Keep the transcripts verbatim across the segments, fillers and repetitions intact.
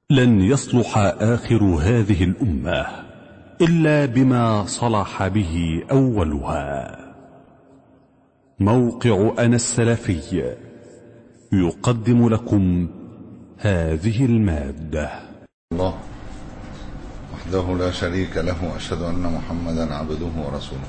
لن يصلح آخر هذه الأمة إلا بما صلح به أولها. موقع أنا السلفي يقدم لكم هذه المادة. الله وحده لا شريك له، أشهد أن محمدا عبده ورسوله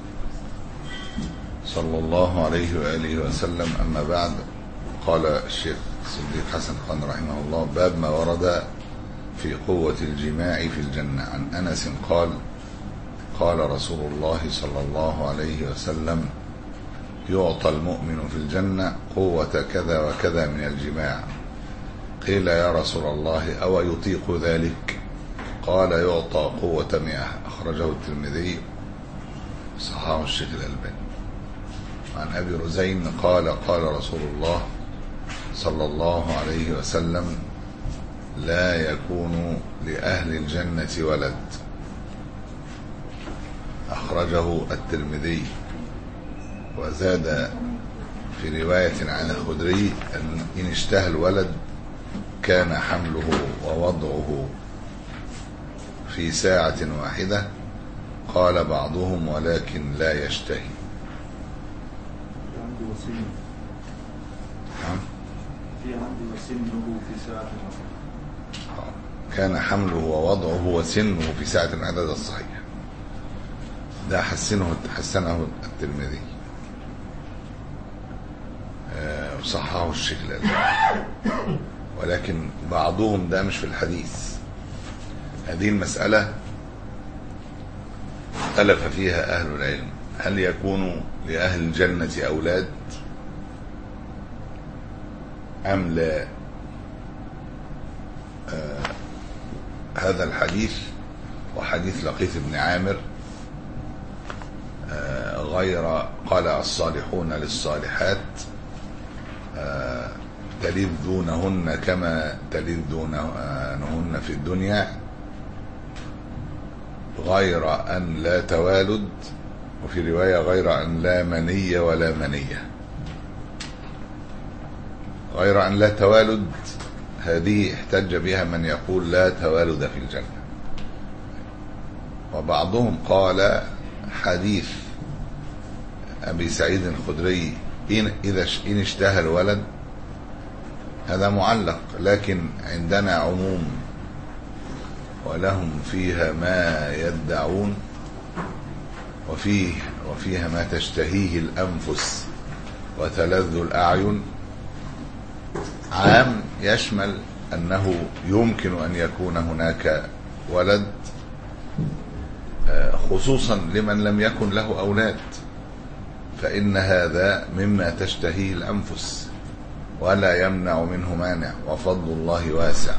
صلى الله عليه وآله وسلم. أما بعد، قال الشيخ الصديق حسن خان رحمه الله: باب ما ورد في قوة الجماع في الجنة. عن أنس قال: قال رسول الله صلى الله عليه وسلم: يعطى المؤمن في الجنة قوة كذا وكذا من الجماع. قيل: يا رسول الله، أو يطيق ذلك؟ قال: يعطى قوة مئة. أخرجه الترمذي، صححه الشيخ الألباني. عن أبي رزين قال: قال رسول الله صلى الله عليه وسلم: لا يكون لأهل الجنة ولد. أخرجه الترمذي. وزاد في رواية عن الخدري: أن إن اشتهى الولد كان حمله ووضعه في ساعة واحدة. قال بعضهم: ولكن لا يشتهي. في عندي وسنه في ساعة واحدة. كان حمله ووضعه وسنه في ساعة واحدة. ده الصحيح، ده حسنه حسنه الترمذي وصححه الشيخ الألباني. ولكن بعضهم ده مش في الحديث. هذه المسألة اختلف فيها أهل العلم: هل يكون لأهل الجنة أولاد أم لا؟ آه هذا الحديث وحديث لقيط بن عامر آه غير قال: الصالحون للصالحات آه تلذونهن كما تلذونهن في الدنيا، غير أن لا توالد، وفي رواية غير أن لا مني ولا منية. غير أن لا توالد هذه احتج بها من يقول لا توالد في الجنة. وبعضهم قال: حديث أبي سعيد الخدري إن إذا إن اشتهى الولد هذا معلق، لكن عندنا عموم ولهم فيها ما يدعون، وفيه وفيها ما تشتهيه الأنفس وتلذ الأعين. عام يشمل أنه يمكن أن يكون هناك ولد، خصوصا لمن لم يكن له أولاد، فإن هذا مما تشتهيه الأنفس ولا يمنع منه مانع، وفضل الله واسع.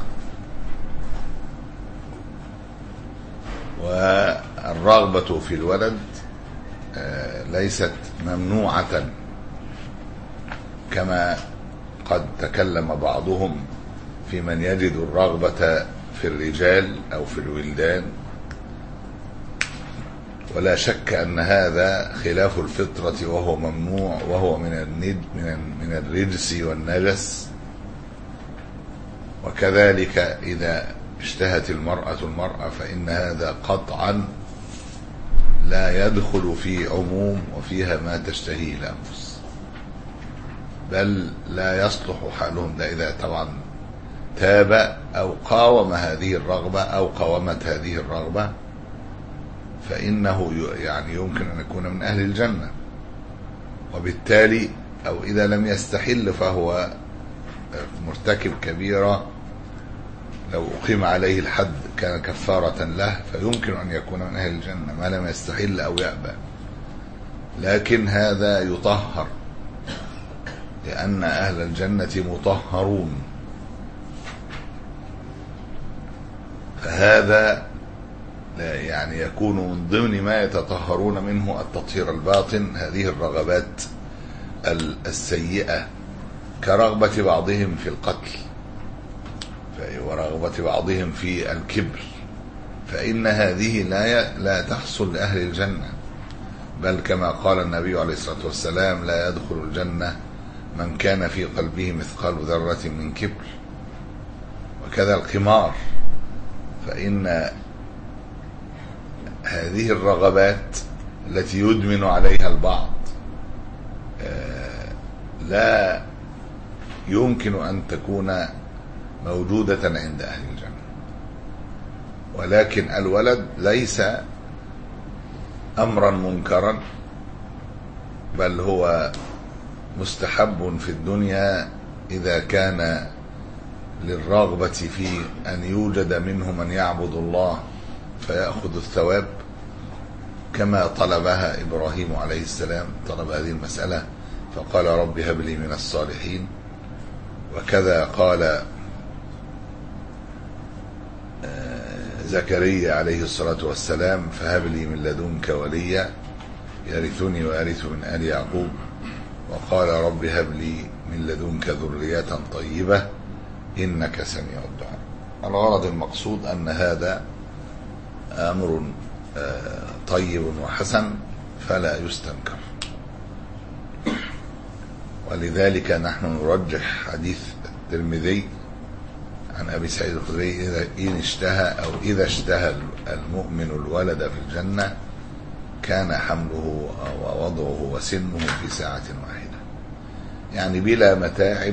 والرغبة في الولد ليست ممنوعة كما قد تكلم بعضهم في من يجد الرغبة في الرجال أو في الولدان. ولا شك أن هذا خلاف الفطرة وهو ممنوع، وهو من الند من الرجس والنجس. وكذلك إذا اشتهت المرأة المرأة فإن هذا قطعا لا يدخل في عموم وفيها ما تشتهيه الأنفس، بل لا يصلح حالهم. ده إذا طبعا تاب أو قاوم هذه الرغبة أو قاومت هذه الرغبة، فإنه يعني يمكن أن يكون من أهل الجنة. وبالتالي أو إذا لم يستحل فهو مرتكب كبيرة، لو أقيم عليه الحد كان كفارة له، فيمكن أن يكون من أهل الجنة ما لم يستحل أو يأبى. لكن هذا يطهر، لأن أهل الجنة مطهرون، فهذا يعني يكون من ضمن ما يتطهرون منه التطهير الباطن، هذه الرغبات السيئة، كرغبة بعضهم في القتل ورغبة بعضهم في الكبر، فإن هذه لا لا تحصل لأهل الجنة. بل كما قال النبي عليه الصلاة والسلام: لا يدخل الجنة من كان في قلبه مثقال ذرة من كبر. وكذا القمار، فإن هذه الرغبات التي يدمن عليها البعض لا يمكن أن تكون موجودة عند أهل الجنة. ولكن الولد ليس أمرا منكرا، بل هو مستحب في الدنيا إذا كان للرغبة في أن يوجد منه من يعبد الله فيأخذ الثواب، كما طلبها إبراهيم عليه السلام، طلب هذه المسألة فقال رب هب لي من الصالحين. وكذا قال زكريا عليه الصلاة والسلام فهب لي من لدنك وليا يرثني ويرث من آل يعقوب. وقال رب هب لي من لدنك ذرية طيبة إنك سميع الدعاء. الغرض المقصود أن هذا أمر طيب وحسن فلا يستنكر، ولذلك نحن نرجح حديث الترمذي عن أبي سعيد الخدري إذا إن اشتهى أو إذا اشتهى المؤمن الولد في الجنة كان حمله ووضعه وسنه في ساعة واحدة، يعني بلا متاعب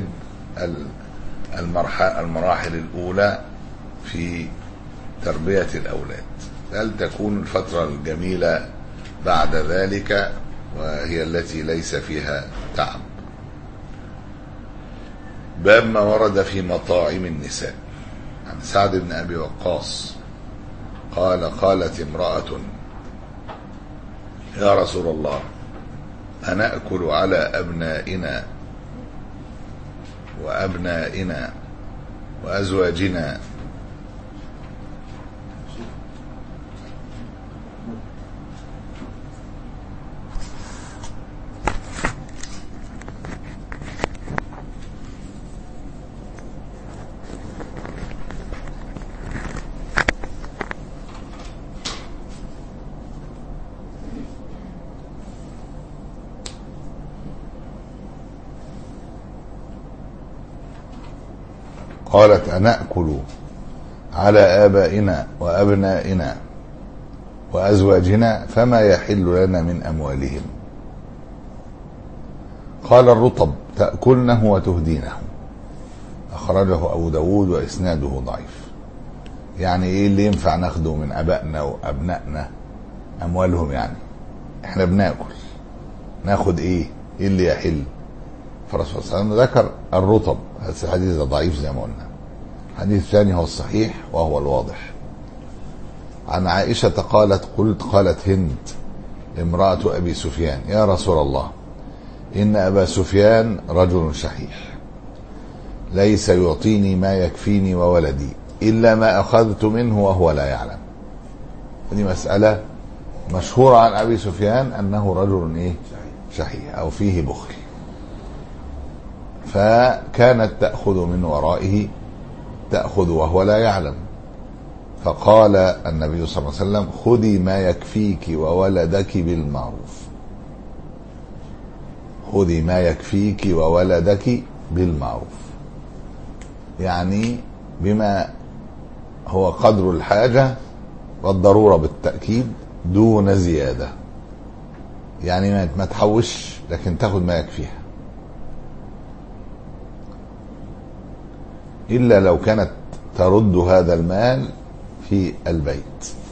المراحل الأولى في تربية الأولاد، بل تكون الفترة الجميلة بعد ذلك وهي التي ليس فيها تعب. باب ما ورد في مطاعم النساء. عن سعد بن أبي وقاص قال قالت امرأة يا رسول الله أنأكل على أبنائنا وأبنائنا وأزواجنا قالت أنأكل على آبائنا وأبنائنا وأزواجنا فما يحل لنا من أموالهم؟ قال الرطب تأكلنه وتهدينه. أخرجه أبو داود وإسناده ضعيف. يعني إيه اللي ينفع ناخده من أبائنا وأبنائنا أموالهم؟ يعني إحنا بناكل ناخد إيه؟ إيه اللي يحل؟ فالرسول صلى الله عليه وسلم ذكر الرطب. هذا الحديث ضعيف زي ما قلنا. الحديث الثاني هو الصحيح وهو الواضح. عن عائشة قالت قلت قالت هند امرأة أبي سفيان يا رسول الله إن أبا سفيان رجل شحيح ليس يعطيني ما يكفيني وولدي إلا ما أخذت منه وهو لا يعلم. هذه مسألة مشهورة عن أبي سفيان أنه رجل إيه؟ شحيح أو فيه بخل، فكانت تأخذ من ورائه تأخذ وهو لا يعلم. فقال النبي صلى الله عليه وسلم خذي ما يكفيك وولدك بالمعروف. خذي ما يكفيك وولدك بالمعروف، يعني بما هو قدر الحاجة والضرورة بالتأكيد دون زيادة، يعني ما تحوش لكن تاخذ ما يكفيها، إلا لو كانت ترد هذا المال في البيت.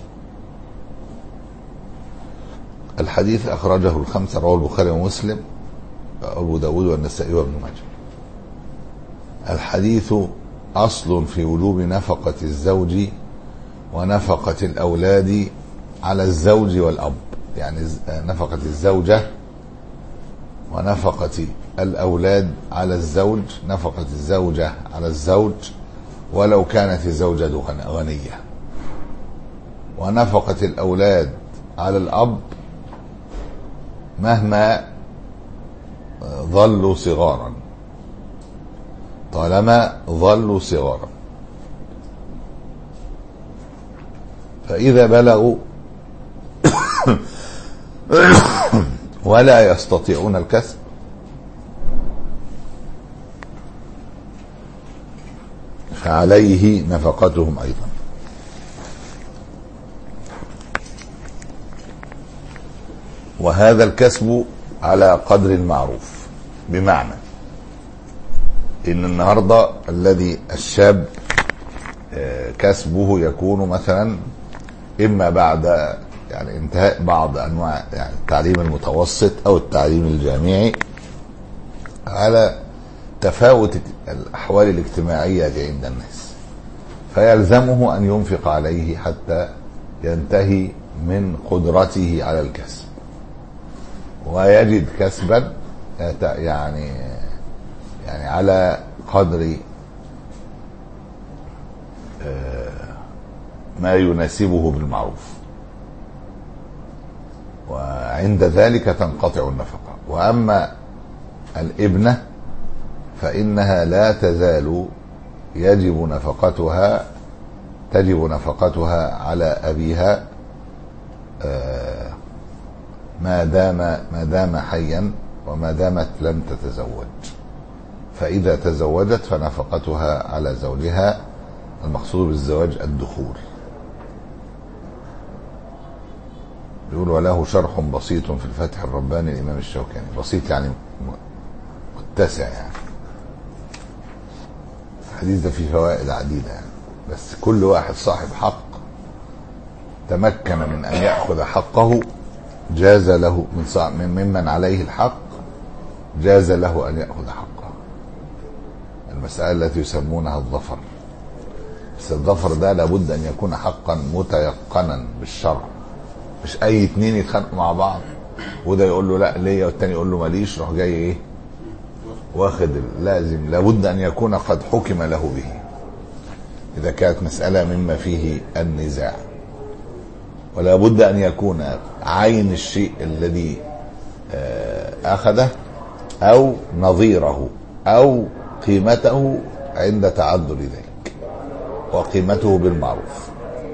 الحديث أخرجه الخمسة، رواه البخاري ومسلم وأبو داود والنسائي وابن ماجه. الحديث أصل في وجوب نفقة الزوج ونفقة الأولاد على الزوج والأب، يعني نفقة الزوجة ونفقة الأولاد على الزوج، نفقة الزوجة على الزوج ولو كانت الزوجة غنية، ونفقة الأولاد على الأب مهما ظلوا صغارا، طالما ظلوا صغارا. فإذا بلغوا ولا يستطيعون الكسب ف عليه نفقتهم أيضا. وهذا الكسب على قدر المعروف، بمعنى إن النهاردة الذي الشاب كسبه يكون مثلا إما بعد يعني انتهاء بعض أنواع يعني التعليم المتوسط أو التعليم الجامعي على تفاوت الأحوال الاجتماعية عند الناس، فيلزمه أن ينفق عليه حتى ينتهي من قدرته على الكسب، ويجد كسبا يعني يعني على قدر ما يناسبه بالمعروف، وعند ذلك تنقطع النفقة. وأما الابنة فإنها لا تزال يجب نفقتها تجب نفقتها على أبيها ما دام ما دام حيا وما دامت لم تتزوج، فإذا تزوجت فنفقتها على زوجها. المقصود بالزواج الدخول. يقول وله شرح بسيط في الفتح الرباني الإمام الشوكاني. بسيط يعني متسع، يعني الحديث ده فيه فوائد عديدة يعني. بس كل واحد صاحب حق تمكن من أن يأخذ حقه جاز له من ممن عليه الحق جاز له أن يأخذ حقه. المسألة التي يسمونها الظفر، بس الظفر ده لابد أن يكون حقا متيقنا بالشرع، مش أي اتنين يتخانقوا مع بعض وده يقول له لا ليه والتاني يقول له ماليش، روح جاي ايه واخد. لازم لابد أن يكون قد حكم له به إذا كانت مسألة مما فيه النزاع، ولا بد أن يكون عين الشيء الذي أخذه أو نظيره أو قيمته عند تعذر ذلك، وقيمته بالمعروف.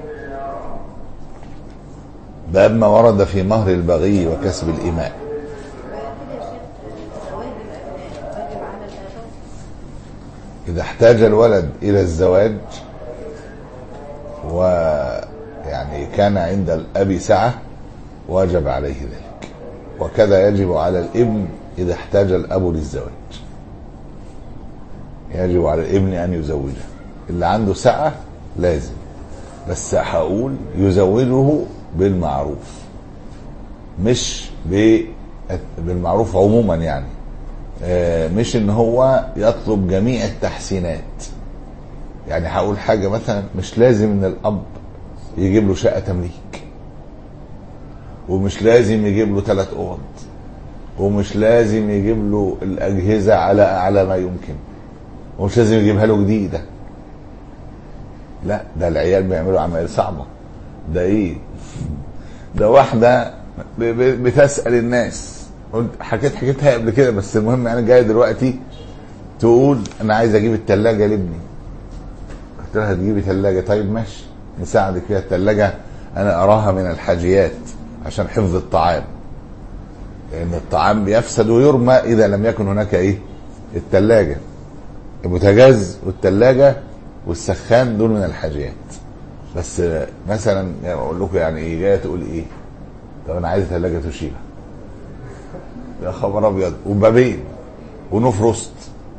باب ما ورد في مهر البغي وكسب الإماء. إذا احتاج الولد إلى الزواج ويعني كان عند الأب سعة واجب عليه ذلك، وكذا يجب على الابن إذا احتاج الأب للزواج، يجب على الابن أن يزوجه. اللي عنده سعة لازم، بس هقول يزوجه بالمعروف، مش بالمعروف عموما يعني، مش ان هو يطلب جميع التحسينات. يعني هقول حاجة مثلا، مش لازم ان الاب يجيب له شقة تمليك، ومش لازم يجيب له ثلاث اوض، ومش لازم يجيب له الاجهزة على اعلى ما يمكن، ومش لازم يجيبها له جديدة. لا، ده العيال بيعملوا عملية صعبة. ده ايه ده واحدة بتسأل الناس، قلت حكيت حكيتها قبل كده، بس المهم يعني جاي دلوقتي تقول انا عايز اجيب التلاجة لابني. قلت لها تجيبي تلاجة؟ طيب ماشي نساعدك فيها. التلاجة انا اراها من الحاجيات عشان حفظ الطعام، لان الطعام بيفسد ويرمى اذا لم يكن هناك ايه التلاجة. البوتاجاز والتلاجة والسخان دول من الحاجيات. بس مثلا يعني اقول لكم يعني ايه، جايه تقول ايه، طب انا عايز ثلاجه توشيبا، يا خبر ابيض، وبابين ونفرست،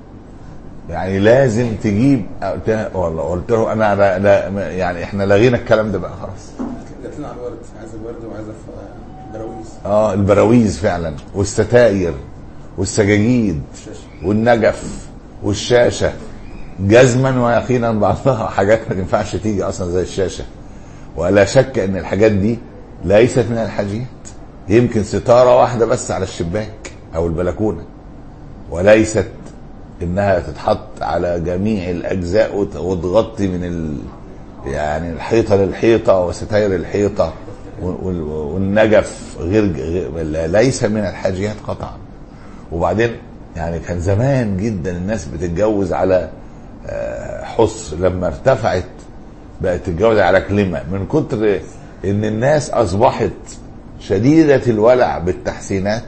يعني لازم تجيب. قلت والله قلت له انا لا يعني احنا لغينا الكلام ده بقى خلاص. جات لنا على الورد، عايز الورد وعايز البراويز. اه البراويز فعلا، والستاير والسجاجيد والنجف والشاشه، جزما ويقينا بعضها حاجات ما تنفعش تيجي اصلا زي الشاشه. ولا شك ان الحاجات دي ليست من الحاجيات، يمكن ستاره واحده بس على الشباك او البلكونه، وليست انها تتحط على جميع الاجزاء وتغطي من ال... يعني الحيطه للحيطه وستاير الحيطه والنجف، غير ليس من الحاجيات قطعا. وبعدين يعني كان زمان جدا الناس بتتجوز على حص، لما ارتفعت بقت تتجوز على كلمة، من كتر ان الناس اصبحت شديدة الولع بالتحسينات،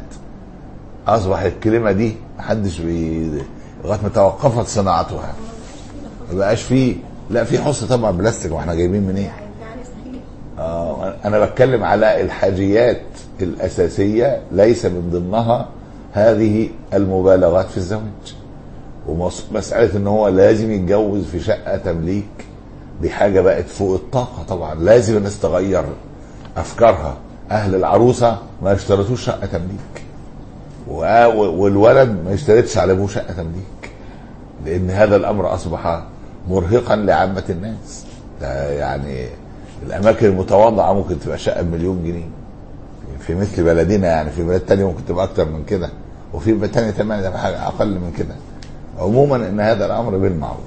اصبح الكلمة دي محدش بي... لغاية ما توقفت صناعتها. ما بقاش فيه. لا في حصن طبعا بلاستيك، واحنا جايبين منين؟ إيه؟ اه انا بتكلم على الحاجيات الاساسيه ليس من ضمنها هذه المبالغات في الزواج. ومساله ان هو لازم يتجوز في شقه تمليك دي حاجه بقت فوق الطاقه طبعا. لازم الناس تغير افكارها. اهل العروسه ما اشترطوش شقه تمليك، والولد ما اشترطش على ابوه شقه تمليك، لان هذا الامر اصبح مرهقا لعامه الناس. يعني الاماكن المتواضعه ممكن تبقى شقه بمليون جنيه في مثل بلدنا، يعني في بلاد تانية ممكن تبقى اكتر من كده، وفي بلاد تانية تمام تبقى حاجه اقل من كده. عموما ان هذا الامر بالمعروف.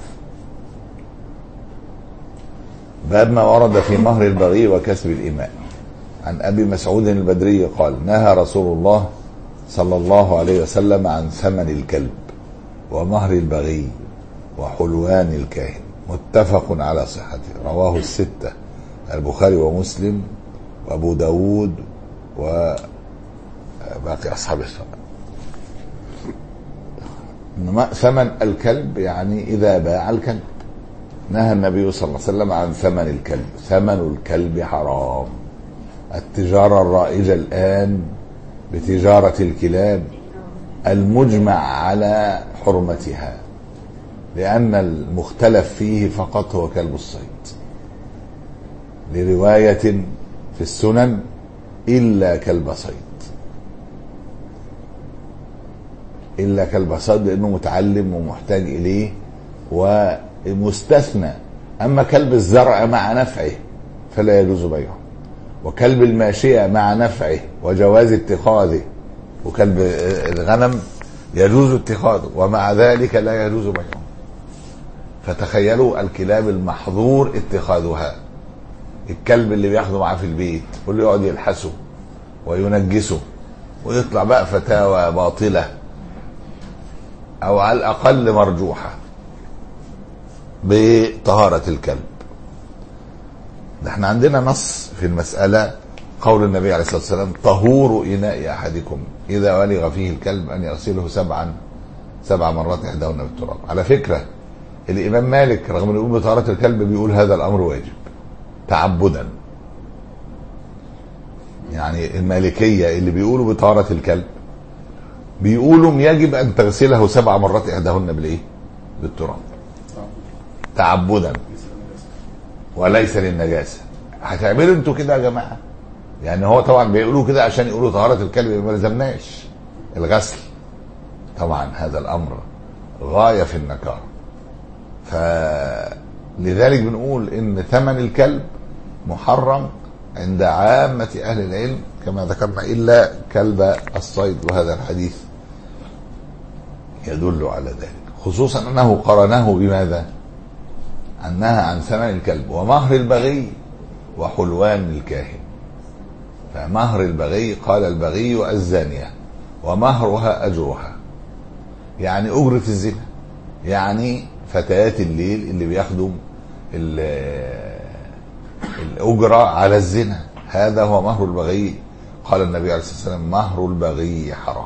باب ما ورد في مهر البغي وكسب الإماء. عن أبي مسعود البدري قال: نهى رسول الله صلى الله عليه وسلم عن ثمن الكلب ومهر البغي وحلوان الكاهن. متفق على صحته. رواه الستة، البخاري ومسلم وأبو داود وباقي أصحاب السنن. ثمن الكلب يعني إذا باع الكلب. نهى النبي صلى الله عليه وسلم عن ثمن الكلب. ثمن الكلب حرام. التجارة الرائجة الآن بتجارة الكلاب المجمع على حرمتها، لأن المختلف فيه فقط هو كلب الصيد، لرواية في السنن: إلا كلب صيد، إلا كلب صيد، لأنه متعلم ومحتاج إليه ومستثنى. أما كلب الزرع مع نفعه فلا يجوز بيعه، وكلب الماشية مع نفعه وجواز اتخاذه، وكلب الغنم يجوز اتخاذه ومع ذلك لا يجوز بيعه. فتخيلوا الكلاب المحظور اتخاذها، الكلب اللي بياخده معاه في البيت واللي يقعد يلحسه وينجسه ويطلع بقى فتاوى باطلة او على الاقل مرجوحة بطهارة الكلب. احنا عندنا نص في المسألة، قول النبي عليه الصلاة والسلام: طهور إناء أحدكم إذا ولغ فيه الكلب أن يغسله سبعا سبع مرات إحداهن بالتراب. على فكرة الإمام مالك رغم أنه يقول بطهارة الكلب بيقول هذا الأمر واجب تعبدا. يعني المالكية اللي بيقولوا بطهارة الكلب بيقولوا يجب أن تغسله سبع مرات إحداهن بالإيه؟ بالتراب تعبدا وليس للنجاسة. هتعملوا انتوا كده يا جماعة؟ يعني هو طبعا بيقولوا كده عشان يقولوا طهارة الكلب ما لزمناش الغسل. طبعا هذا الأمر غاية في النكارة. فلذلك بنقول ان ثمن الكلب محرم عند عامة أهل العلم كما ذكرنا، إلا كلب الصيد، وهذا الحديث يدل على ذلك، خصوصا أنه قرنه بماذا؟ أنها عن ثمن الكلب ومهر البغي وحلوان الكاهن. فمهر البغي قال البغي الزانية ومهرها أجرها، يعني أجرة الزنا، يعني فتيات الليل اللي بياخدوا الأجرة على الزنا، هذا هو مهر البغي. قال النبي عليه الصلاة والسلام: مهر البغي حرام.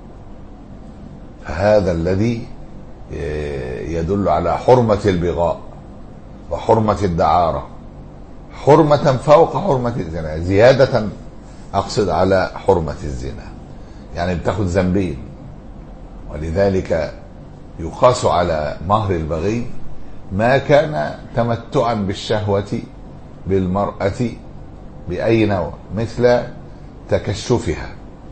فهذا الذي يدل على حرمة البغاء وحرمة الدعارة، حرمة فوق حرمة الزنا، زيادة أقصد على حرمة الزنا، يعني بتاخد ذنبين. ولذلك يقاس على مهر البغي ما كان تمتعا بالشهوة بالمرأة بأي نوع، مثل تكشفها.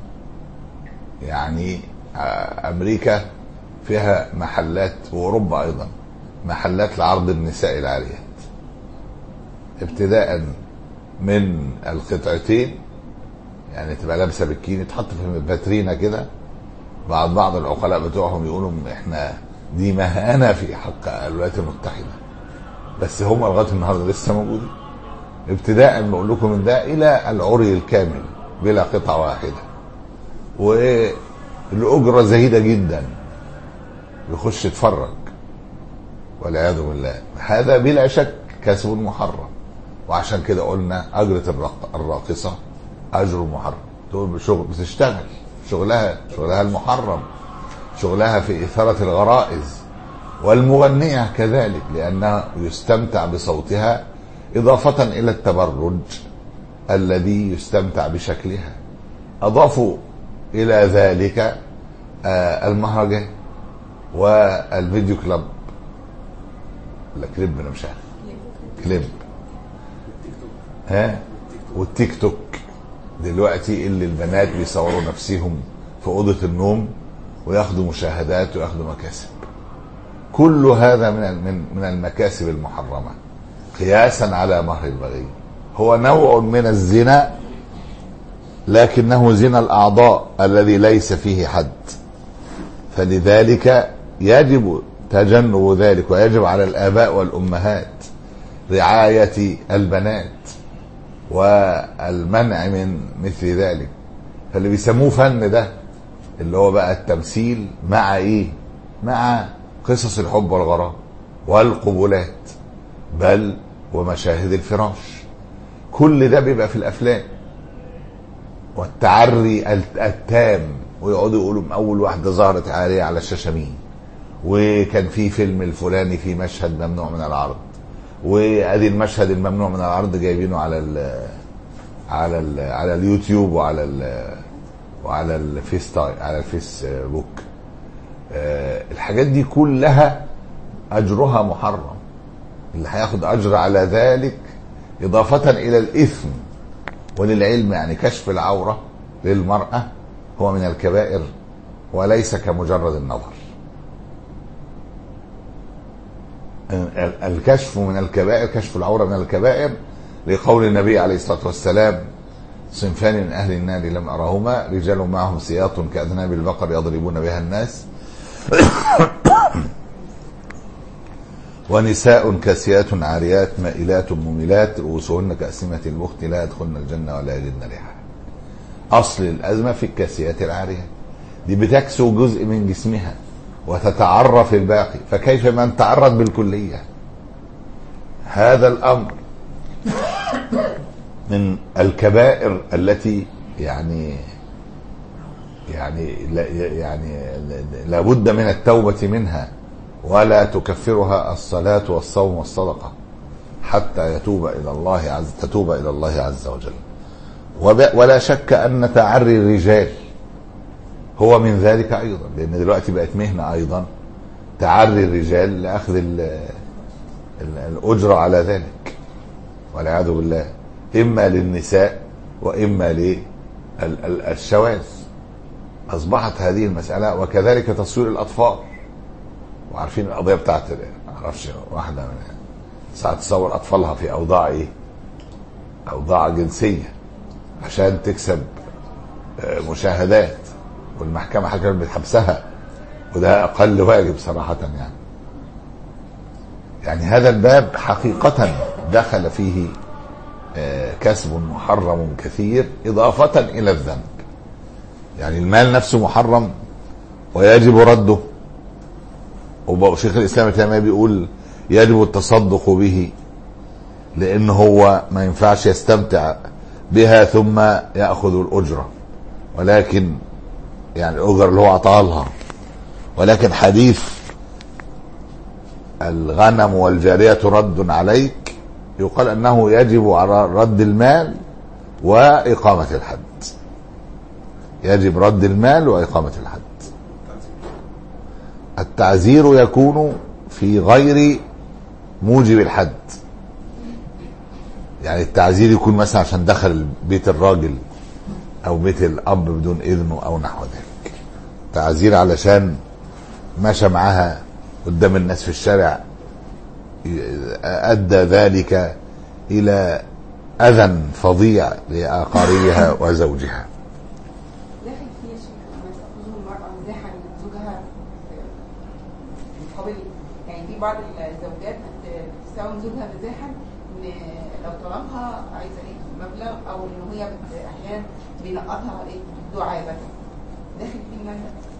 يعني أمريكا فيها محلات، وأوروبا أيضا محلات لعرض النساء العاريات، ابتداء من القطعتين، يعني تبقى لابسه بكيني تحط في فاترينا كده. بعض بعض العقلاء بتوعهم يقولوا احنا دي مهانه في حق الولايات المتحده، بس هم لغايه النهارده لسه موجودين. ابتداء بقول لكم من ده الى العري الكامل بلا قطعه واحده، والاجره زهيده جدا، يخش يتفرج والعياذ بالله. هذا بلا شك كسب محرم، وعشان كده قلنا أجرة الراقصة أجر محرم. تقول بشغل بتشتغل شغلها شغلها المحرم، شغلها في إثارة الغرائز والمغنية كذلك لأنه يستمتع بصوتها إضافة إلى التبرج الذي يستمتع بشكلها. أضافوا إلى ذلك المهرجان والفيديو كلاب، لا كليب أنا مش عارف كليب ها والتيك توك دلوقتي اللي البنات بيصوروا نفسهم في أوضة النوم وياخدوا مشاهدات وياخدوا مكاسب. كل هذا من من من المكاسب المحرمة قياسا على مهر البغي. هو نوع من الزنا لكنه زنا الأعضاء الذي ليس فيه حد، فلذلك يجب تجنب ذلك، ويجب على الآباء والأمهات رعاية البنات والمنع من مثل ذلك. فاللي بيسموه فن ده اللي هو بقى التمثيل مع ايه؟ مع قصص الحب والغرام والقبولات بل ومشاهد الفراش. كل ده بيبقى في الافلام والتعري التام، ويقعدوا يقولوا اول واحده ظهرت عاريه على الشاشه مين، وكان في فيلم الفلاني في مشهد ممنوع من العرض، وادي المشهد الممنوع من العرض جايبينه على ال على ال على اليوتيوب وعلى ال وعلى الفيس على الفيسبوك. أه الحاجات دي كلها اجرها محرم. اللي هياخد اجر على ذلك اضافه الى الاثم وللعلم، يعني كشف العوره للمراه هو من الكبائر وليس كمجرد النظر. الكشف من الكبائر، كشف العوره من الكبائر، لقول النبي عليه الصلاه والسلام: صنفان من اهل النار لم ارهما، رجال معهم سياط كاذناب البقر يضربون بها الناس ونساء كاسيات عاريات مائلات مميلات رؤوسهن كأسمة البخت لا يدخلن الجنة ولا يجدن ريحها. أصل الأزمة في الكاسيات العاريات دي بتكسو جزء من جسمها وتتعرف الباقي، فكيف من تعرض بالكلية؟ هذا الأمر من الكبائر التي يعني يعني يعني لابد من التوبة منها، ولا تكفرها الصلاة والصوم والصدقة حتى يتوب إلى الله عز تتوب إلى الله عز وجل. ولا شك أن تعري الرجال هو من ذلك أيضا، لأن دلوقتي بقت مهنة أيضا تعري الرجال لأخذ الأجرة على ذلك والعياذ بالله، إما للنساء وإما للشواذ. أصبحت هذه المسألة، وكذلك تصوير الأطفال. وعارفين القضية بتاعت معرفش واحدة من ساعة تصور أطفالها في أوضاع إيه؟ أوضاع جنسية عشان تكسب مشاهدات، والمحكمة حكمت بحبسها، وده أقل واجب صراحة. يعني يعني هذا الباب حقيقة دخل فيه كسب محرم كثير إضافة إلى الذنب. يعني المال نفسه محرم ويجب رده، وشيخ الإسلام ابن تيمية بيقول يجب التصدق به، لأن هو ما ينفعش يستمتع بها ثم يأخذ الأجرة، ولكن يعني الأجر اللي هو عطاها لها. ولكن حديث الغنم والجارية رد عليك يقال أنه يجب على رد المال وإقامة الحد. يجب رد المال وإقامة الحد. التعزير يكون في غير موجب الحد، يعني التعزير يكون مثلا عشان دخل بيت الراجل او بيت الاب بدون اذنه او نحو ذلك. تعزير علشان مشى معاها قدام الناس في الشارع ادى ذلك الى اذى فظيع لاقاربها وزوجها. بعض الزوجات بتستخدم زوجها مزاحا ان لو طلبها عايزه ايه مبلغ، او ان هي احيانا بينقطها ايه دعابه داخل في المال.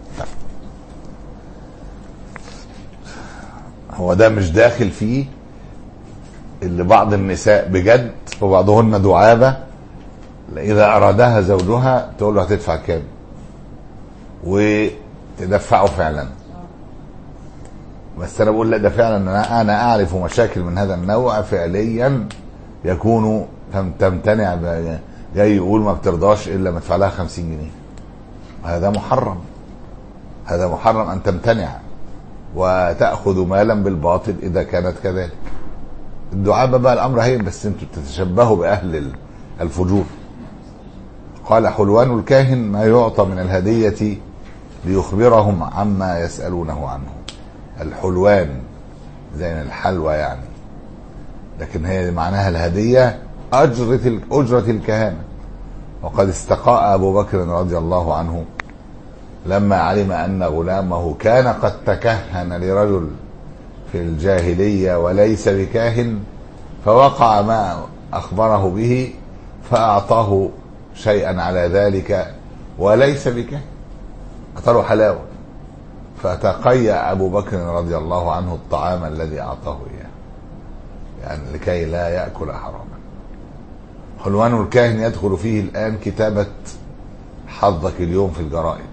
هو ده مش داخل فيه اللي بعض النساء بجد وبعضهن دعابه اذا ارادها زوجها تقول له هتدفع كام وتدفعه فعلا. بس انا بقول لا، ده فعلا انا انا اعرف مشاكل من هذا النوع فعليا يكون تمتنع، جاي يقول ما بترضاش الا ما تدفع لها خمسين جنيه. هذا محرم، هذا محرم ان تمتنع وتأخذ مالا بالباطل اذا كانت كذلك. الدعاء بقى الامر هين، بس انتوا تتشبهوا باهل الفجور. قال حلوان الكاهن ما يعطى من الهدية ليخبرهم عما يسألونه عنه. الحلوان زي الحلوى يعني، لكن هي معناها الهدية أجرة أجرة الكهانة. وقد استقاء أبو بكر رضي الله عنه لما علم أن غلامه كان قد تكهن لرجل في الجاهلية وليس بكاهن، فوقع ما أخبره به فأعطاه شيئا على ذلك وليس بكاهن، أعطاه حلاوة، فتقيأ أبو بكر رضي الله عنه الطعام الذي أعطاه إياه، يعني لكي لا يأكل حراما. حلوان الكاهن يدخل فيه الآن كتابة حظك اليوم في الجرائد،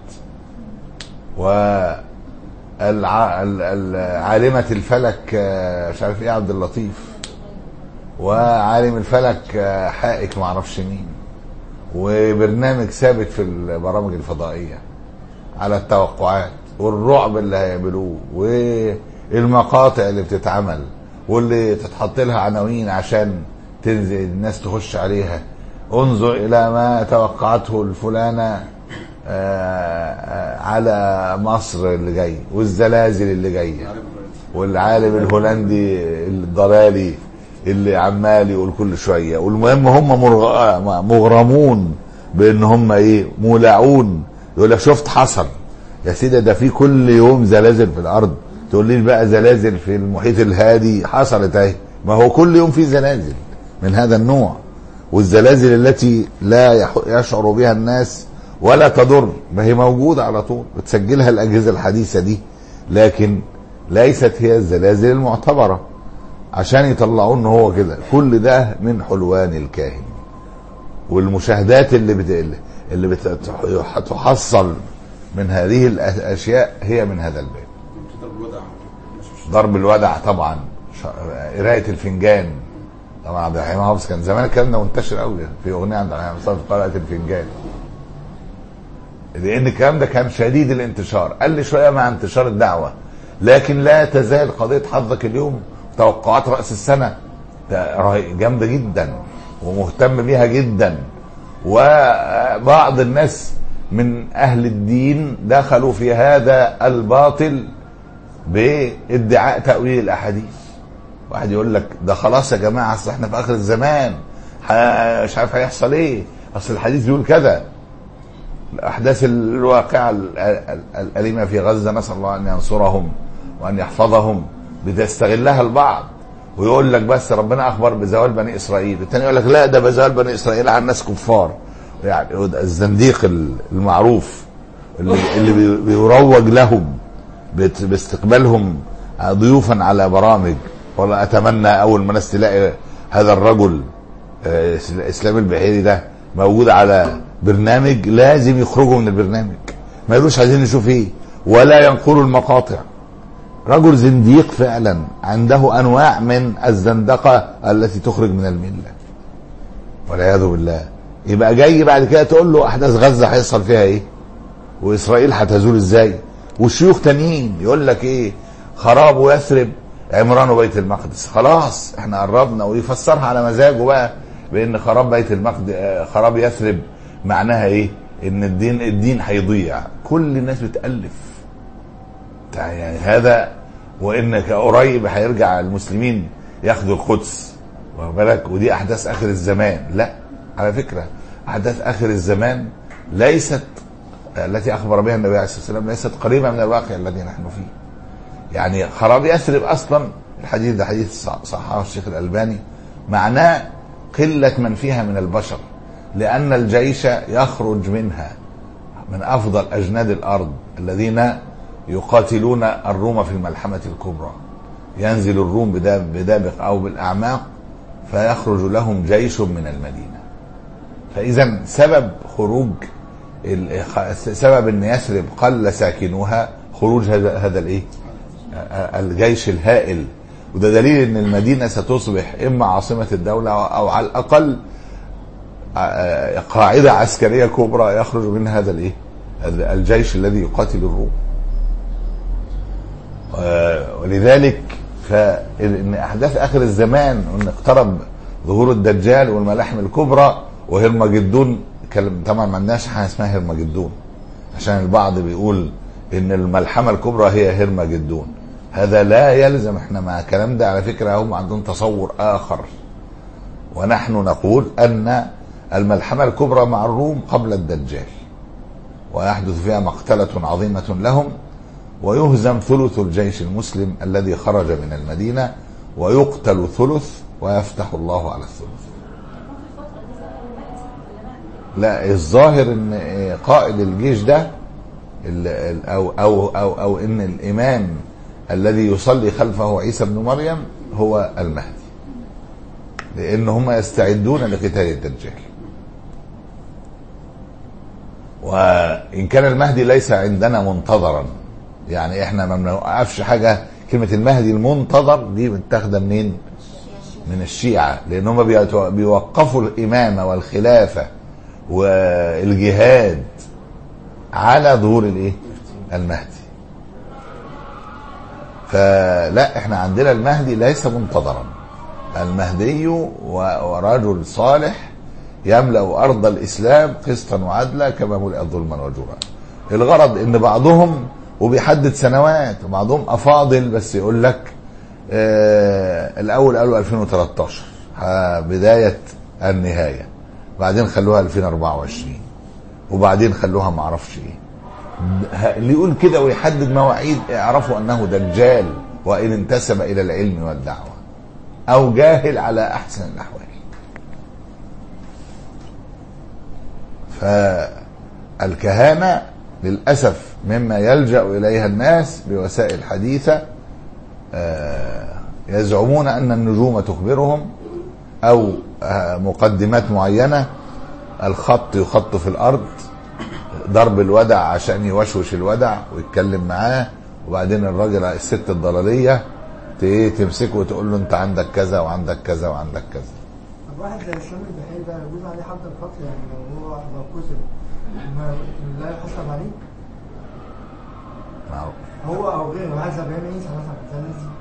وعالمة الفلك مش عارف ايه عبد اللطيف، وعالم الفلك حائك معرفش مين، وبرنامج ثابت في البرامج الفضائية على التوقعات والرعب اللي هيعملوه والمقاطع اللي بتتعمل واللي تتحط لها عناوين عشان تنزل الناس تخش عليها. انظر الى ما توقعته الفلانة على مصر اللي جاي، والزلازل اللي جايه، والعالم الهولندي الضلالي اللي عمال يقول كل شويه. والمهم هم مغرمون بان هم ايه، مولعون. يقول لك شفت حصل يا سيدي، ده في كل يوم زلازل في الارض، تقول لي بقى زلازل في المحيط الهادي حصلت اهي. ما هو كل يوم في زلازل من هذا النوع، والزلازل التي لا يشعر بها الناس ولا تضر، ما هي موجودة على طول بتسجلها الأجهزة الحديثة دي، لكن ليست هي الزلازل المعتبرة عشان يطلعوا ان هو كده. كل ده من حلوان الكاهن، والمشاهدات اللي بت... اللي بتحصل من هذه الأشياء هي من هذا الباب. ضرب الودع طبعا، قراية الفنجان طبعا. عبد الحليم حافظ كان زمان الكلام ده منتشر قوي في اغنيه عند عبد الحليم حافظ، قراءة الفنجان، لان الكلام ده كان شديد الانتشار. قال لي شويه مع انتشار الدعوه، لكن لا تزال قضيه حظك اليوم توقعات راس السنه جامده جدا ومهتم بيها جدا. وبعض الناس من اهل الدين دخلوا في هذا الباطل بادعاء تاويل الاحاديث. واحد يقول لك ده خلاص يا جماعه، اصل احنا في اخر الزمان مش عارف هيحصل ايه، اصل الحديث بيقول كذا. الأحداث الواقعة الأليمة في غزة نسأل الله أن ينصرهم وأن يحفظهم بتستغلها البعض، ويقول لك بس ربنا أخبر بزوال بني إسرائيل، الثاني يقول لك لا ده بزوال بني إسرائيل عن ناس كفار. يعني الزنديق المعروف اللي, اللي بيروج لهم باستقبالهم ضيوفا على برامج. والله أتمنى أول ما الناس تلاقي هذا الرجل إسلام البحيري ده موجود على برنامج، لازم يخرجوا من البرنامج، ما يقولوش عايزين نشوف ايه، ولا ينقلوا المقاطع. رجل زنديق فعلا، عنده انواع من الزندقة التي تخرج من الملة والعياذ بالله. يبقى جاي بعد كده تقول له احداث غزة هيحصل فيها ايه، واسرائيل هتزول ازاي، والشيوخ تانيين يقول لك ايه، خراب يثرب عمران بيت المقدس. خلاص احنا قربنا، ويفسرها على مزاجه بقى بان خراب بيت المقدس، خراب يثرب معناها ايه، ان الدين الدين هيضيع. كل الناس بتألف يعني هذا، وانك قريب هيرجع المسلمين ياخدوا القدس وبالك، ودي احداث اخر الزمان. لا، على فكرة احداث اخر الزمان ليست التي اخبر بها النبي عليه الصلاة والسلام، ليست قريبة من الواقع الذي نحن فيه. يعني خراب يثرب اصلا، الحديث ده حديث صححه الشيخ الألباني، معناه قلة من فيها من البشر، لأن الجيش يخرج منها من أفضل أجناد الأرض الذين يقاتلون الروم في الملحمة الكبرى. ينزل الروم بدابق أو بالأعماق فيخرج لهم جيش من المدينة. فإذا سبب خروج سبب أن يثرب قل ساكنوها خروج هذا هذا الإيه الجيش الهائل. وده دليل ان المدينة ستصبح اما عاصمة الدولة او على الاقل قاعدة عسكرية كبرى يخرج من هذا الايه الجيش الذي يقاتل الروم. ولذلك فإن أحداث آخر الزمان وإن اقترب ظهور الدجال والملاحم الكبرى وهرمجدون. طبعا ما عندناش حاجة اسمها هرمجدون، عشان البعض بيقول إن الملحمة الكبرى هي هرمجدون. هذا لا يلزم. احنا مع الكلام ده على فكرة هم عندهم تصور آخر، ونحن نقول أن الملحمة الكبرى مع الروم قبل الدجال، ويحدث فيها مقتلة عظيمة لهم، ويهزم ثلث الجيش المسلم الذي خرج من المدينة، ويقتل ثلث ويفتح الله على الثلث. لا، الظاهر ان قائد الجيش ده او او او او ان الامام الذي يصلي خلفه عيسى بن مريم هو المهدي، لان هم يستعدون لقتال الدجال. وان كان المهدي ليس عندنا منتظرا، يعني احنا ما بنوقفش حاجه. كلمه المهدي المنتظر دي متاخده منين؟ من الشيعه، لان هم بيوقفوا الامامه والخلافه والجهاد على ظهور الايه؟ المهدي. فلا، احنا عندنا المهدي ليس منتظرا. المهدي ورجل صالح يملأ ارض الاسلام قسطا وعدلا كما ملئت ظلما وجورا. الغرض ان بعضهم وبيحدد سنوات، وبعضهم افاضل بس يقول لك آه الاول قالوا ألفين وثلاثة عشر بدايه النهايه، بعدين خلوها ألفين وأربعة وعشرين، وبعدين خلوها ما اعرفش ايه. اللي يقول كده ويحدد مواعيد اعرفوا انه دجال، وان انتسب الى العلم والدعوه، او جاهل على احسن الاحوال. فالكهانه للأسف مما يلجأ إليها الناس بوسائل حديثة، يزعمون أن النجوم تخبرهم، أو مقدمات معينة. الخط يخط في الأرض، ضرب الودع عشان يوشوش الودع ويتكلم معاه، وبعدين الراجل الست الضلالية تمسكه وتقول له أنت عندك كذا وعندك كذا وعندك كذا. طب واحد زي الإسلام البحيري ده يجوز عليه حد القتل؟ يعني لو هو لو قتل لا يحسب عليه؟ هو او غيره، واحد زي ابراهيم عيسى مثلا.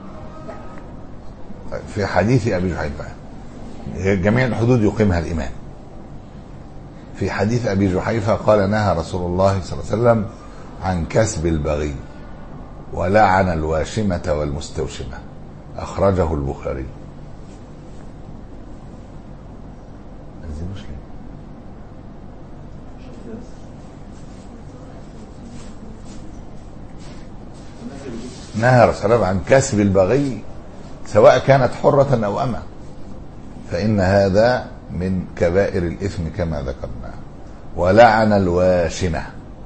في حديث ابي جحيفه جميع الحدود يقيمها الامام. في حديث ابي جحيفه قال نهى رسول الله صلى الله عليه وسلم عن كسب البغي ولعن الواشمه والمستوشمه، اخرجه البخاري. نهى رسول الله عن كسب البغي سواء كانت حرة أو أمة، فإن هذا من كبائر الإثم كما ذكرنا. ولعن الواشمة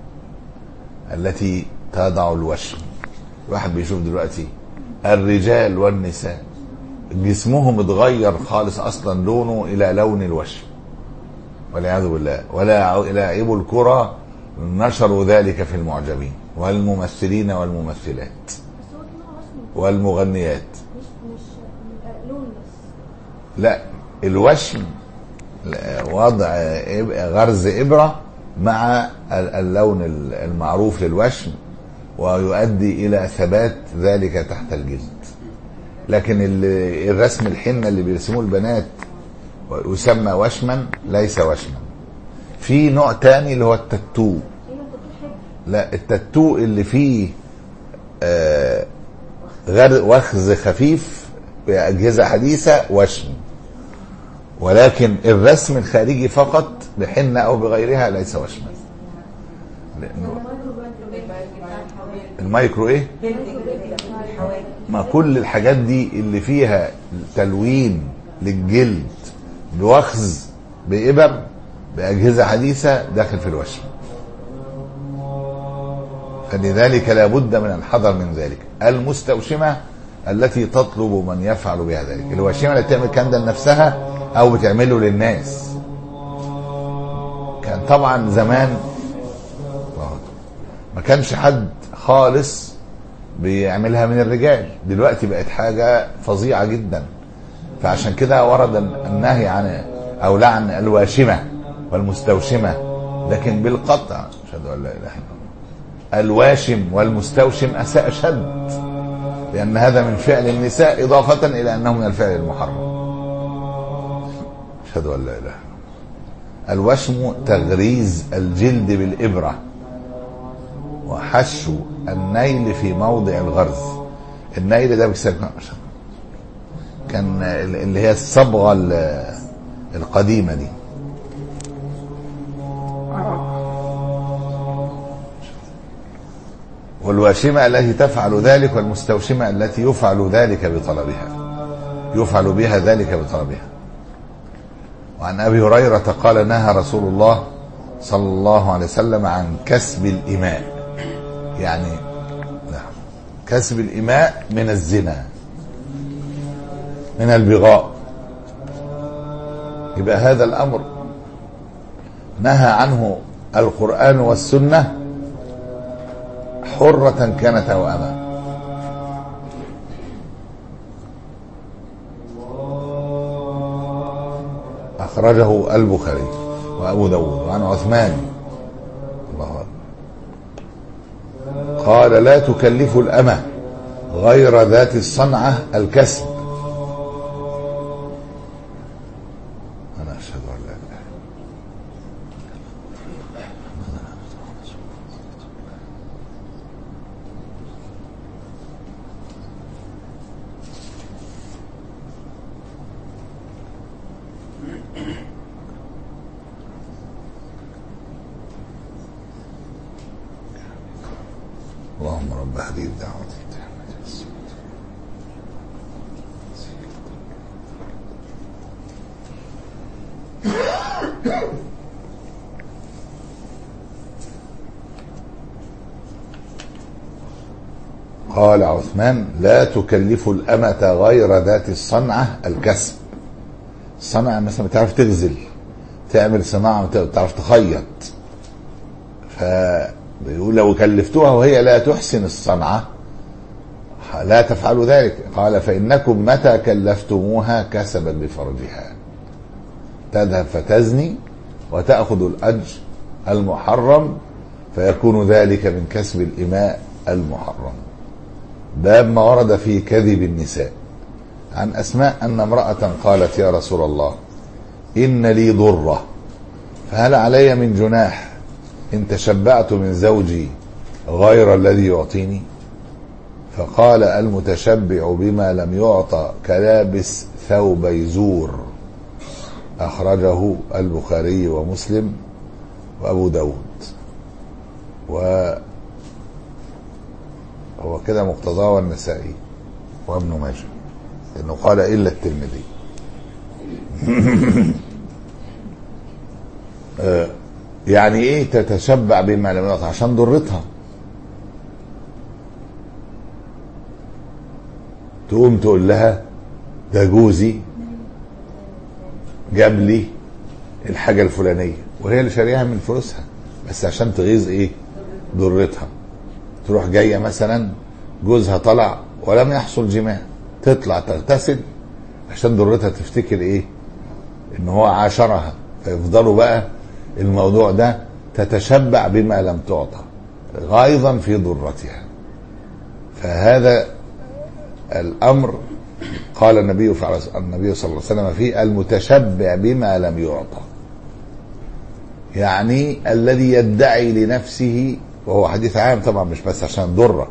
التي تضع الوشم. الواحد بيشوف دلوقتي الرجال والنساء جسمهم اتغير خالص أصلا لونه إلى لون الوشم والعياذ بالله. ولا لاعبوا الكرة نشروا ذلك في المعجبين والممثلين والممثلات والمغنيات. مش مش لون بس. لا، الوشم وضع غرز إبرة مع اللون المعروف للوشم، ويؤدي إلى ثبات ذلك تحت الجلد. لكن الرسم الحنة اللي بيرسموه البنات يسمى وشما، ليس وشما. في نوع تاني اللي هو التاتو. لا، التاتو اللي فيه آه وخز خفيف بأجهزة حديثة وشم، ولكن الرسم الخارجي فقط بحنة أو بغيرها ليس وشما. المايكرو ايه؟ ما كل الحاجات دي اللي فيها تلوين للجلد بوخز بإبر بأجهزة حديثة داخل في الوشم. فلذلك لا بد من الحذر من ذلك. المستوشمة التي تطلب من يفعل بها ذلك. الوشيمة اللي بتعمل كان ده لنفسها أو بتعمله للناس. كان طبعا زمان ما كانش حد خالص بيعملها من الرجال، دلوقتي بقت حاجة فظيعة جدا. فعشان كده ورد النهي عن او لعن الواشمة والمستوشمة، لكن بالقطع اشهد ان لا اله الا الله الواشم والمستوشم اشد، لان هذا من فعل النساء اضافة الى انه من الفعل المحرم. اشهد ان لا اله الا الله. الوشم تغريز الجلد بالإبرة وحشو النيل في موضع الغرز. النيل ده بيسمى كان اللي هي الصبغة القديمة دي. والواشمة التي تفعل ذلك، والمستوشمة التي يفعل ذلك بطلبها، يفعل بها ذلك بطلبها. وعن أبي هريرة قال نهى رسول الله صلى الله عليه وسلم عن كسب الإماء، يعني كسب الإماء من الزنا، من البغاء. يبقى هذا الأمر نهى عنه القرآن والسنة حرة كانت أو أما. أخرجه البخاري وأبو داود. وعن عثمان الله أكبر قال لا تكلف الأمة غير ذات الصنعة الكسب. أنا أشهد أن لا إله اللهم رب هذه الدعوة التامة. قال عثمان لا تكلف الأمة غير ذات الصنعة الكسب. الصنعة مثلا بتعرف تغزل، تعمل صناعة، بتعرف تخيط، فبيقول لو كلفتوها وهي لا تحسن الصنعة لا تفعلوا ذلك. قال فإنكم متى كلفتموها كسبت بفرجها، تذهب فتزني وتأخذ الأجر المحرم، فيكون ذلك من كسب الإماء المحرم. باب ما ورد في كذب النساء. عن أسماء أن امرأة قالت يا رسول الله إن لي ضرة فهل علي من جناح إن تشبعت من زوجي غير الذي يعطيني؟ فقال المتشبع بما لم يعطى كلابس ثوبي زور. أخرجه البخاري ومسلم وأبو داود. وهو كده مقتضاه والنسائي وابن ماجه، لأنه قال إلا الترمذي. يعني إيه تتشبع بما لم يعطى؟ عشان ضرتها، تقوم تقول لها ده جوزي جاب لي الحاجة الفلانية وهي اللي شاريها من فلوسها، بس عشان تغيظ ايه ضرتها. تروح جاية مثلا جوزها طلع ولم يحصل جماع، تطلع تغتسل عشان ضرتها تفتكر ايه ان هو عاشرها، فيفضلوا بقى الموضوع ده تتشبع بما لم تعطى غيظا في ضرتها. فهذا الامر قال النبي النبي صلى الله عليه وسلم فيه المتشبع بما لم يعطى، يعني الذي يدعي لنفسه، وهو حديث عام طبعا مش بس عشان ضرة،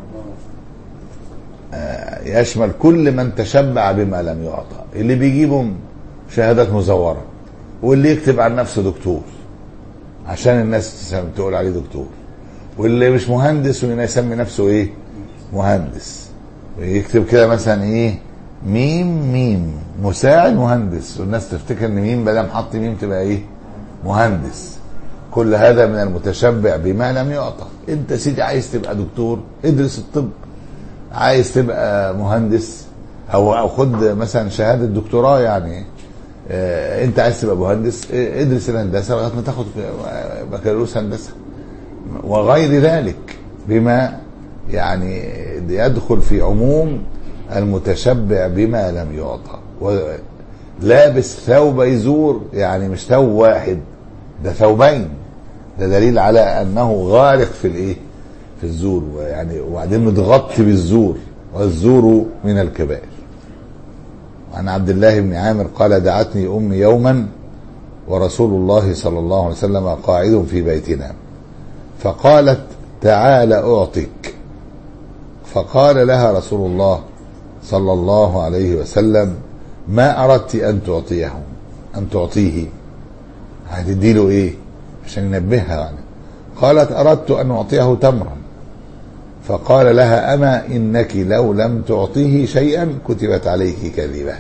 يشمل كل من تشبع بما لم يعطى، اللي بيجيبوا شهادات مزورة، واللي يكتب عن نفسه دكتور عشان الناس تقول عليه دكتور، واللي مش مهندس ويسمي نفسه ايه مهندس، ويكتب كده مثلا ايه ميم ميم مساعد مهندس، والناس تفتكر ان ميم بدل حط ميم تبقى ايه مهندس. كل هذا من المتشبع بما لم يعطى. انت سيدي عايز تبقى دكتور ادرس الطب، عايز تبقى مهندس او او خد مثلا شهاده دكتوراه، يعني اه انت عايز تبقى مهندس ادرس الهندسه لغايه ما تاخد بكالوريوس هندسه وغير ذلك، بما يعني يدخل في عموم المتشبع بما لم يعطى. ولابس ثوب يزور، يعني مش ثوب واحد، ده ثوبين، ده دليل على انه غارق في الايه، في الزور، يعني وبعدين متغطي بالزور، والزور من الكبائر. عن عبد الله بن عامر قال دعتني امي يوما ورسول الله صلى الله عليه وسلم قاعد في بيتنا، فقالت تعال اعطيك، فقال لها رسول الله صلى الله عليه وسلم ما اردت ان تعطيه ان تعطيه هتديله ايه عشان ينبهها يعني. قالت اردت ان اعطيه تمرا، فقال لها اما انك لو لم تعطيه شيئا كتبت عليك كذبه.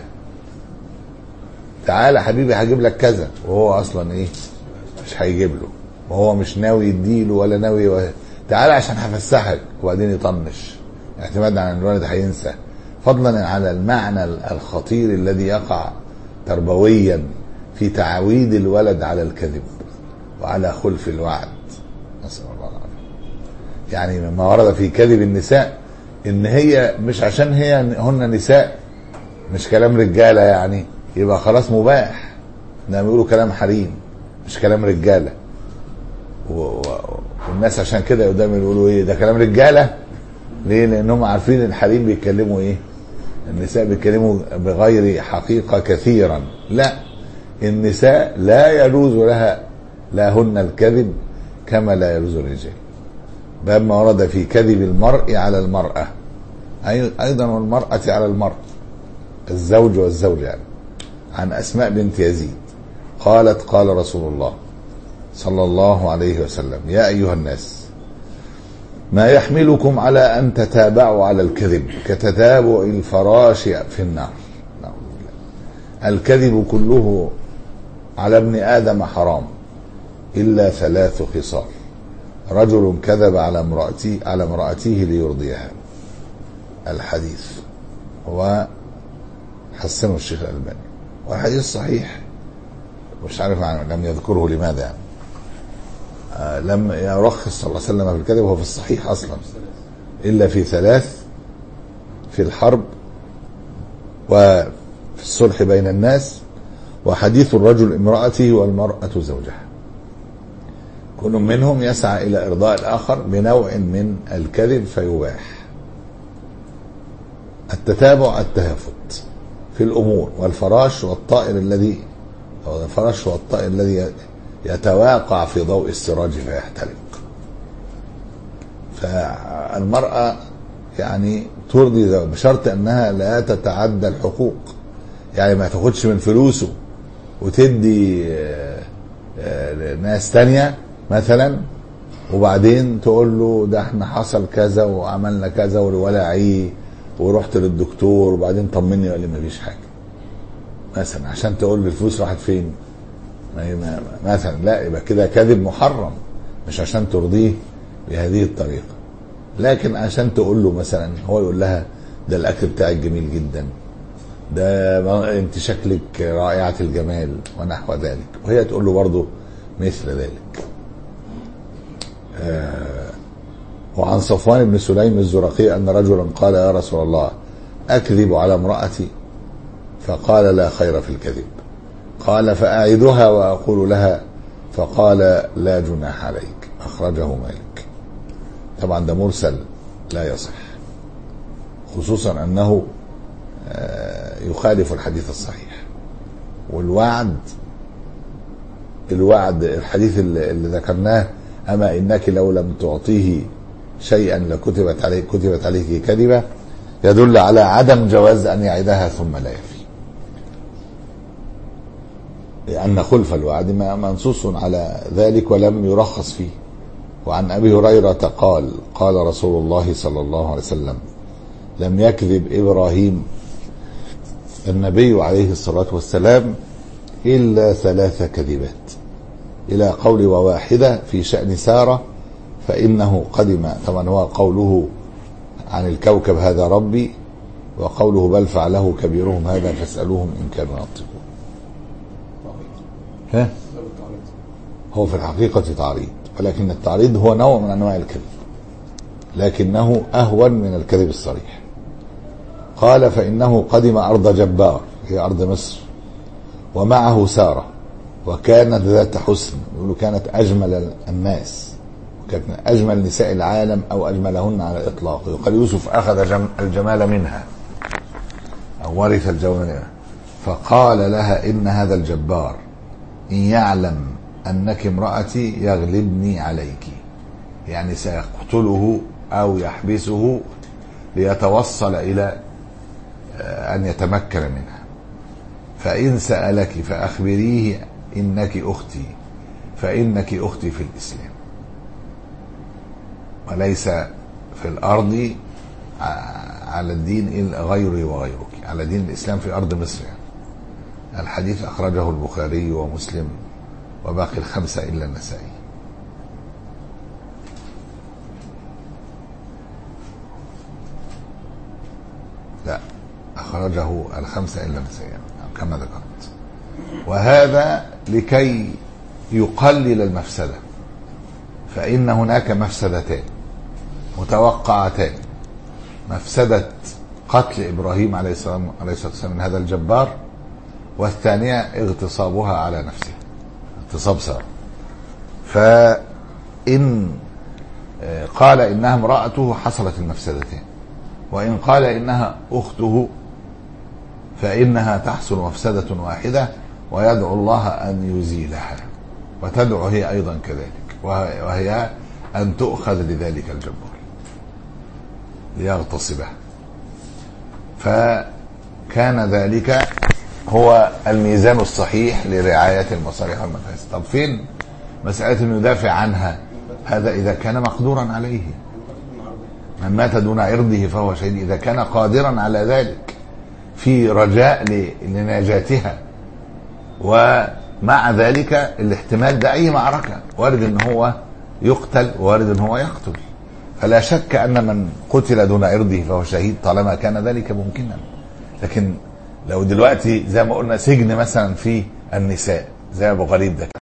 تعالى حبيبي هجيب لك كذا، وهو اصلا ايه مش هيجيب له، وهو مش ناوي يديله ولا ناوي و... تعالى عشان هفسحك، وبعدين يطنش اعتمادا على ان الولد هينسى، فضلا على المعنى الخطير الذي يقع تربويا في تعويد الولد على الكذب وعلى خلف الوعد، نسأل الله العافية. يعني مما ورد في كذب النساء ان هي مش عشان هي هن نساء، مش كلام رجاله يعني يبقى خلاص مباح، ده بيقولوا كلام حريم مش كلام رجاله، والناس عشان كده قدام يقولوا ايه ده كلام رجاله. ليه؟ لانهم عارفين الحريم بيتكلموا ايه، النساء بيتكلموا بغير حقيقه كثيرا. لا، النساء لا يجوز لها لهن الكذب كما لا يجوز الرجال. باب ما ورد في كذب المرء على المرأة، ايضا والمرأة على المرء، الزوج والزوج يعني. عن اسماء بنت يزيد قالت قال رسول الله صلى الله عليه وسلم يا ايها الناس ما يحملكم على ان تتابعوا على الكذب كتتابع الفراش في النار. الكذب كله على ابن ادم حرام الا ثلاث خصال: رجل كذب على امرأته على امرأته ليرضيها. الحديث هو حسنه الشيخ الألباني، والحديث صحيح، مش عارف عنه لم يذكره لماذا يعني. آه لم يرخص صلى الله عليه وسلم في الكذب، وهو في الصحيح اصلا الا في ثلاث: في الحرب، وفي الصلح بين الناس، وحديث الرجل امرأته والمرأة زوجها. كل منهم يسعى الى ارضاء الاخر بنوع من الكذب فيباح. التتابع التهافت في الامور، والفراش والطائر الذي أو الفرش والطائر الذي يتواقع في ضوء السراج فيحترق. فالمرأة يعني ترضي ذوق بشرط انها لا تتعدى الحقوق، يعني ما تاخدش من فلوسه وتدي ناس تانية مثلا، وبعدين تقول له ده احنا حصل كذا وعملنا كذا والولا عيه ورحت للدكتور وبعدين طمني وقال لي ما فيش حاجه مثلا، عشان تقول له الفلوس راحت فين مثلا. لا، يبقى كده كذب محرم، مش عشان ترضيه بهذه الطريقه، لكن عشان تقول له مثلا، هو يقول لها ده الاكل بتاعك جميل جدا، ده انت شكلك رائعه الجمال ونحو ذلك، وهي تقول له برضه مثل ذلك. آه وعن صفوان بن سليم الزرقي أن رجلا قال يا رسول الله أكذب على امرأتي؟ فقال لا خير في الكذب. قال فأعدها وأقول لها؟ فقال لا جناح عليك. أخرجه مالك. طبعا ده مرسل لا يصح، خصوصا أنه يخالف الحديث الصحيح. والوعد الوعد الحديث اللي ذكرناه أما إنك لو لم تعطيه شيئا لكتبت عليك كتبت عليك كذبة، يدل على عدم جواز أن يعدها ثم لا يفي، لأن خلف الوعد منصوص على ذلك ولم يرخص فيه. وعن أبي هريرة قال قال رسول الله صلى الله عليه وسلم لم يكذب إبراهيم النبي عليه الصلاة والسلام إلا ثلاث كذبات، إلى قول وواحدة في شأن سارة فإنه قدم. طبعا هو قوله عن الكوكب هذا ربي، وقوله بل فعله كبيرهم هذا فاسألوهم إن كانوا ينطقون. ها؟ هو في الحقيقة تعريض، ولكن التعريض هو نوع من أنواع الكذب. لكنه أهون من الكذب الصريح. قال فإنه قدم أرض جبار، هي أرض مصر، ومعه سارة، وكانت ذات حسن، يقولوا كانت أجمل الناس، كانت أجمل نساء العالم أو أجملهن على الإطلاق. يقال يوسف أخذ الجمال منها أو ورث الجمال منها. فقال لها إن هذا الجبار إن يعلم أنك امرأتي يغلبني عليك، يعني سيقتله أو يحبسه ليتوصل إلى أن يتمكن منها. فإن سألك فأخبريه إنك أختي، فإنك أختي في الإسلام، وليس في الأرض على الدين إلا غيري وغيرك، على دين الإسلام في أرض مصر. يعني الحديث أخرجه البخاري ومسلم وباقي الخمسة إلا النسائي. لا، أخرجه الخمسة إلا النسائي كما ذكرت. وهذا لكي يقلل المفسدة، فإن هناك مفسدتان متوقعتان: مفسدة قتل إبراهيم عليه السلام عليه الصلاة والسلام من هذا الجبار، والثانية اغتصابها على نفسه، اغتصاب سارة. فإن قال إنها امرأته حصلت المفسدتين، وإن قال إنها أخته فإنها تحصل مفسدة واحدة، ويدعو الله أن يزيلها، وتدعو هي أيضا كذلك، وهي أن تؤخذ لذلك الجبار ليغتصبه. فكان ذلك هو الميزان الصحيح لرعاية المصالح والمفاسد. طب فين مسألة أن يدافع عنها؟ هذا إذا كان مقدورا عليه. من مات دون عرضه فهو شهيد، إذا كان قادرا على ذلك في رجاء لنجاتها. ومع ذلك الاحتمال ده أي معركة، وارد أن هو يقتل وارد أن هو يقتل، فلا شك أن من قتل دون عرضه فهو شهيد طالما كان ذلك ممكنا. لكن لو دلوقتي زي ما قلنا سجن مثلا في النساء زي أبو غريب ده